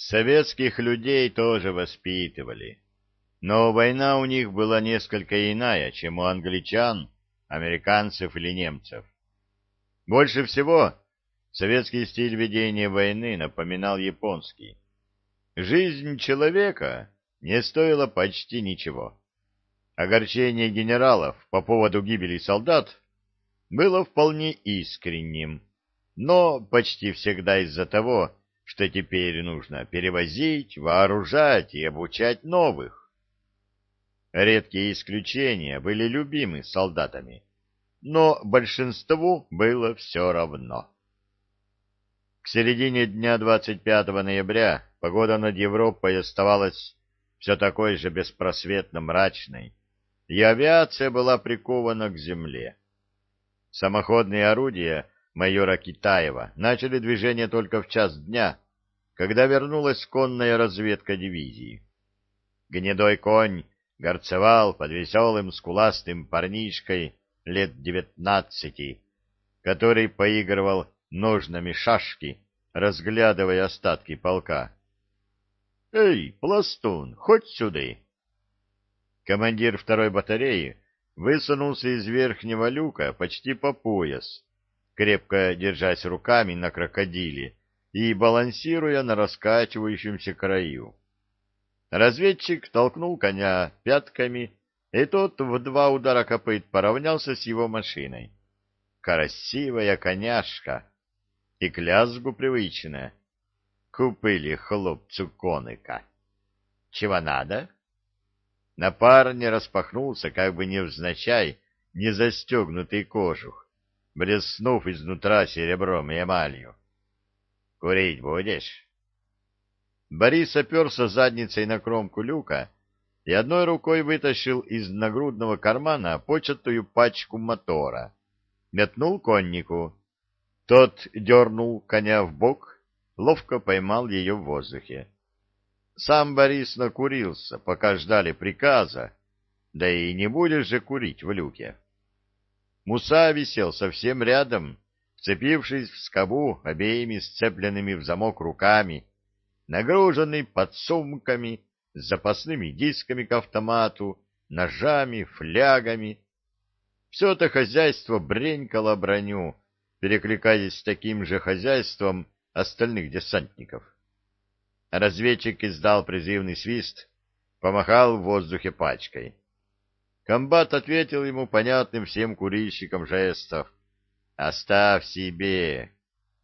Советских людей тоже воспитывали, но война у них была несколько иная, чем у англичан, американцев или немцев. Больше всего советский стиль ведения войны напоминал японский. Жизнь человека не стоила почти ничего. Огорчение генералов по поводу гибели солдат было вполне искренним, но почти всегда из-за того, что теперь нужно перевозить, вооружать и обучать новых. Редкие исключения были любимы солдатами, но большинству было все равно. К середине дня 25 ноября погода над Европой оставалась все такой же беспросветно мрачной, и авиация была прикована к земле. Самоходные орудия майора Китаева начали движение только в час дня, когда вернулась конная разведка дивизии. Гнедой конь горцевал под веселым скуластым парнишкой лет 19, который поигрывал ножнами шашки, разглядывая остатки полка. — Эй, пластун, хоть сюда! Командир второй батареи высунулся из верхнего люка почти по пояс, крепко держась руками на крокодиле и балансируя на раскачивающемся краю. Разведчик толкнул коня пятками, и тот в 2 удара копыт поравнялся с его машиной. Красивая коняшка и к лязгу привычная. Купили хлопцу коника. Чего надо? На парне распахнулся, как бы невзначай, незастегнутый кожух, блеснув изнутра серебром и эмалью. — Курить будешь? Борис оперся задницей на кромку люка и одной рукой вытащил из нагрудного кармана початую пачку мотора. Метнул коннику. Тот дернул коня в бок, ловко поймал ее в воздухе. Сам Борис накурился, пока ждали приказа, да и не будешь же курить в люке. Муса висел совсем рядом, вцепившись в скобу обеими сцепленными в замок руками, нагруженный подсумками, с запасными дисками к автомату, ножами, флягами. Все это хозяйство бренькало броню, перекликаясь с таким же хозяйством остальных десантников. Разведчик издал призывный свист, помахал в воздухе пачкой. Комбат ответил ему понятным всем курильщикам жестов: «Оставь себе».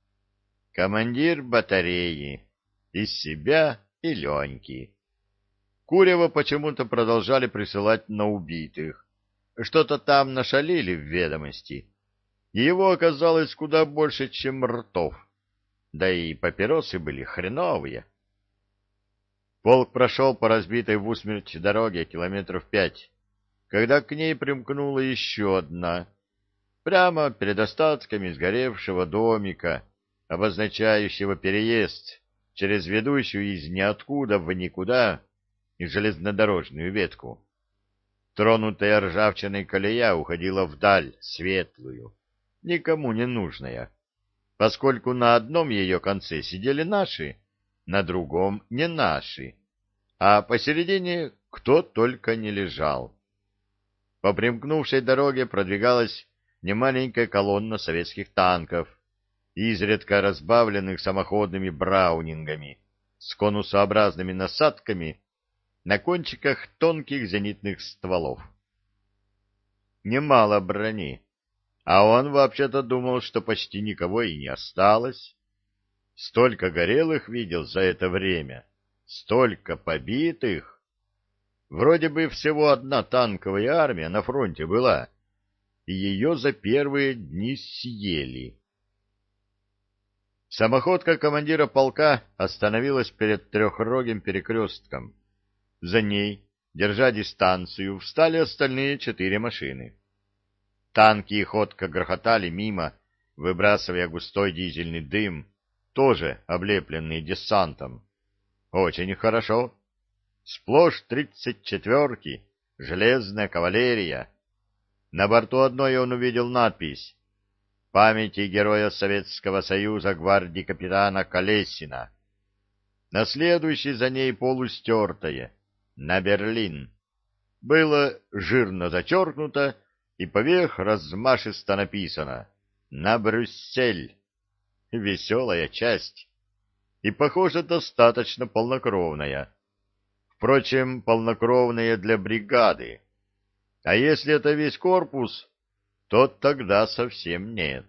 Командир батареи из себя и Леньки. Курева почему-то продолжали присылать на убитых. Что-то там нашалили в ведомости. И его оказалось куда больше, чем ртов. Да и папиросы были хреновые. Полк прошел по разбитой в усмерть дороге километров 5, когда к ней примкнула еще одна, прямо перед остатками сгоревшего домика, обозначающего переезд через ведущую из ниоткуда в никуда железнодорожную ветку. Тронутая ржавчиной колея уходила вдаль, светлую, никому не нужная, поскольку на одном ее конце сидели наши, на другом не наши, а посередине кто только не лежал. По примкнувшей дороге продвигалась немаленькая колонна советских танков, изредка разбавленных самоходными браунингами с конусообразными насадками на кончиках тонких зенитных стволов. Немало брони, а он вообще-то думал, что почти никого и не осталось. Столько горелых видел за это время, столько побитых. Вроде бы всего одна танковая армия на фронте была, и ее за первые дни съели. Самоходка командира полка остановилась перед трехрогим перекрестком. За ней, держа дистанцию, встали остальные 4 машины. Танки и ходка грохотали мимо, выбрасывая густой дизельный дым, тоже облепленный десантом. Очень хорошо. Сплошь 34-ки, железная кавалерия. На борту одной он увидел надпись: «Памяти героя Советского Союза гвардии капитана Колесина». на следующей за ней полустертое, на Берлин. Было жирно зачеркнуто и поверх размашисто написано «На Брюссель». Веселая часть. И, похоже, достаточно полнокровная. Впрочем, полнокровная для бригады. А если это весь корпус, то тогда совсем нет.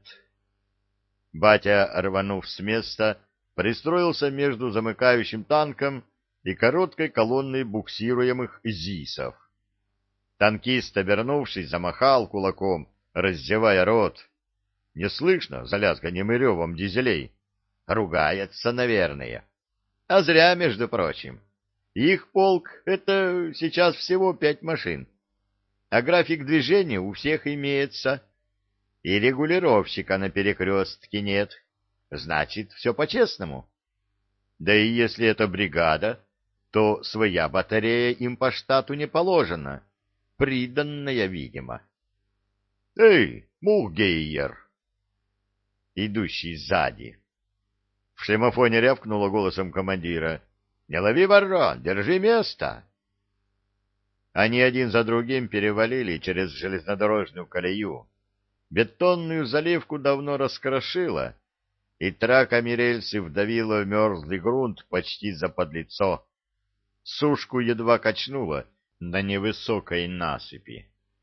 Батя, рванув с места, пристроился между замыкающим танком и короткой колонной буксируемых ЗИСов. Танкист, обернувшись, замахал кулаком, раздевая рот. Не слышно за лязганьем и ревом дизелей. Ругается, наверное. А зря, между прочим. Их полк — это сейчас всего 5 машин. А график движения у всех имеется. И регулировщика на перекрестке нет. Значит, все по-честному. Да и если это бригада, то своя батарея им по штату не положена. Приданная, видимо. «Эй, Мухгейер!» Идущий сзади. В шлемофоне рявкнуло голосом командира. «Не лови ворон, держи место!» Они один за другим перевалили через железнодорожную колею. Бетонную заливку давно раскрошило, и траками рельсы вдавило в мерзлый грунт почти за подлицо. Сушку едва качнуло на невысокой насыпи.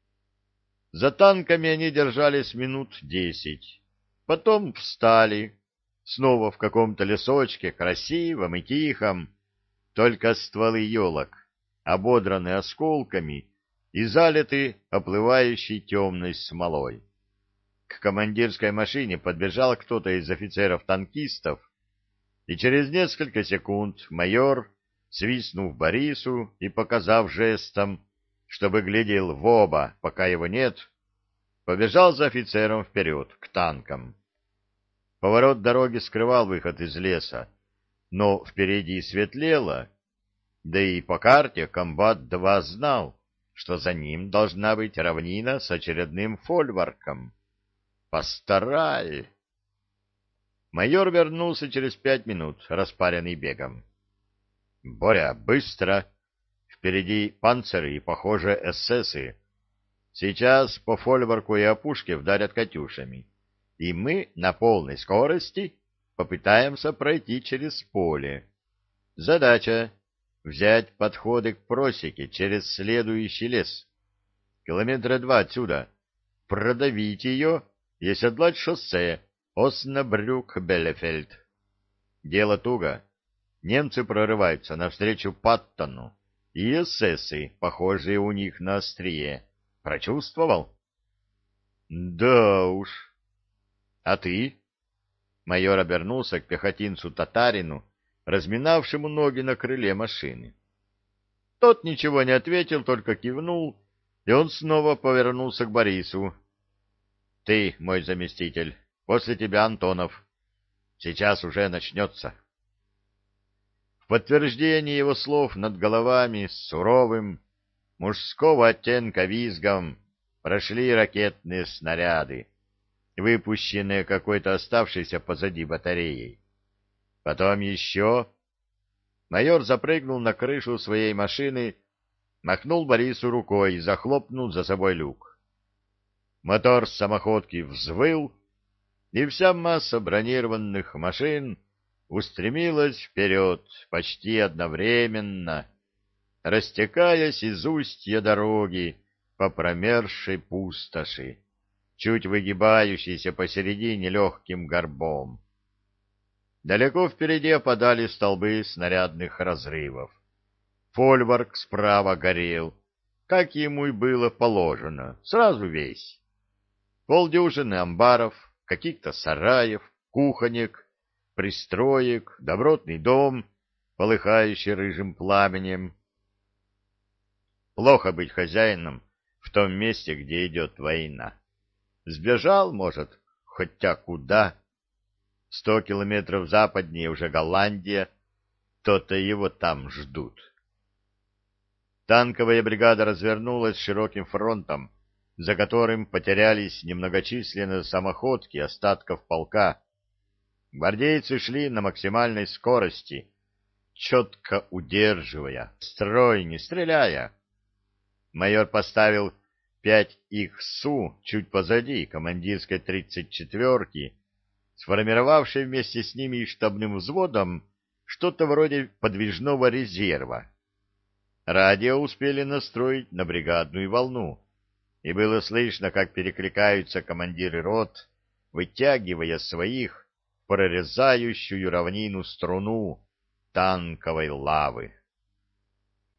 За танками они держались минут 10. Потом встали, снова в каком-то лесочке, красивом и тихом, только стволы елок, ободраны осколками и залиты оплывающей темной смолой. К командирской машине подбежал кто-то из офицеров-танкистов, и через несколько секунд майор, свистнув Борису и показав жестом, чтобы глядел в оба, пока его нет, побежал за офицером вперед, к танкам. Поворот дороги скрывал выход из леса, но впереди светлело, да и по карте комбат-2 знал, что за ним должна быть равнина с очередным фольварком. Постарай! Майор вернулся через 5 минут, распаренный бегом. — Боря, быстро! Впереди панциры и, похоже, эсэсы. Сейчас по фольварку и опушке вдарят катюшами, и мы на полной скорости попытаемся пройти через поле. Задача — взять подходы к просеке через следующий лес. 2 километра отсюда. Продавить ее и оседлать шоссе Оснабрюк-Беллефельд. Дело туго. Немцы прорываются навстречу Паттону, и эсэсы, похожие у них на острие. Прочувствовал? Да уж. А ты? Майор обернулся к пехотинцу-татарину, разминавшему ноги на крыле машины. Тот ничего не ответил, только кивнул, и он снова повернулся к Борису. — Ты, мой заместитель, после тебя Антонов. Сейчас уже начнется. В подтверждение его слов над головами с суровым, мужского оттенка визгом прошли ракетные снаряды, выпущенные какой-то оставшейся позади батареей. Потом еще. Майор запрыгнул на крышу своей машины, махнул Борису рукой и захлопнул за собой люк. Мотор самоходки взвыл, и вся масса бронированных машин устремилась вперед почти одновременно, растекаясь из устья дороги по промерзшей пустоши, чуть выгибающейся посередине легким горбом. Далеко впереди опадали столбы снарядных разрывов. Фольварк справа горел, как ему и было положено, сразу весь. Полдюжины амбаров, каких-то сараев, кухонек, пристроек, добротный дом, полыхающий рыжим пламенем. Плохо быть хозяином в том месте, где идет война. Сбежал, может, хотя куда. 100 километров западнее уже Голландия, то-то его там ждут. Танковая бригада развернулась широким фронтом, за которым потерялись немногочисленные самоходки остатков полка. Гвардейцы шли на максимальной скорости, четко удерживая строй, не стреляя. Майор поставил 5 ИХСУ чуть позади командирской 34-ки, сформировавшей вместе с ними и штабным взводом что-то вроде подвижного резерва. Радио успели настроить на бригадную волну, и было слышно, как перекликаются командиры рот, вытягивая своих в прорезающую равнину струну танковой лавы.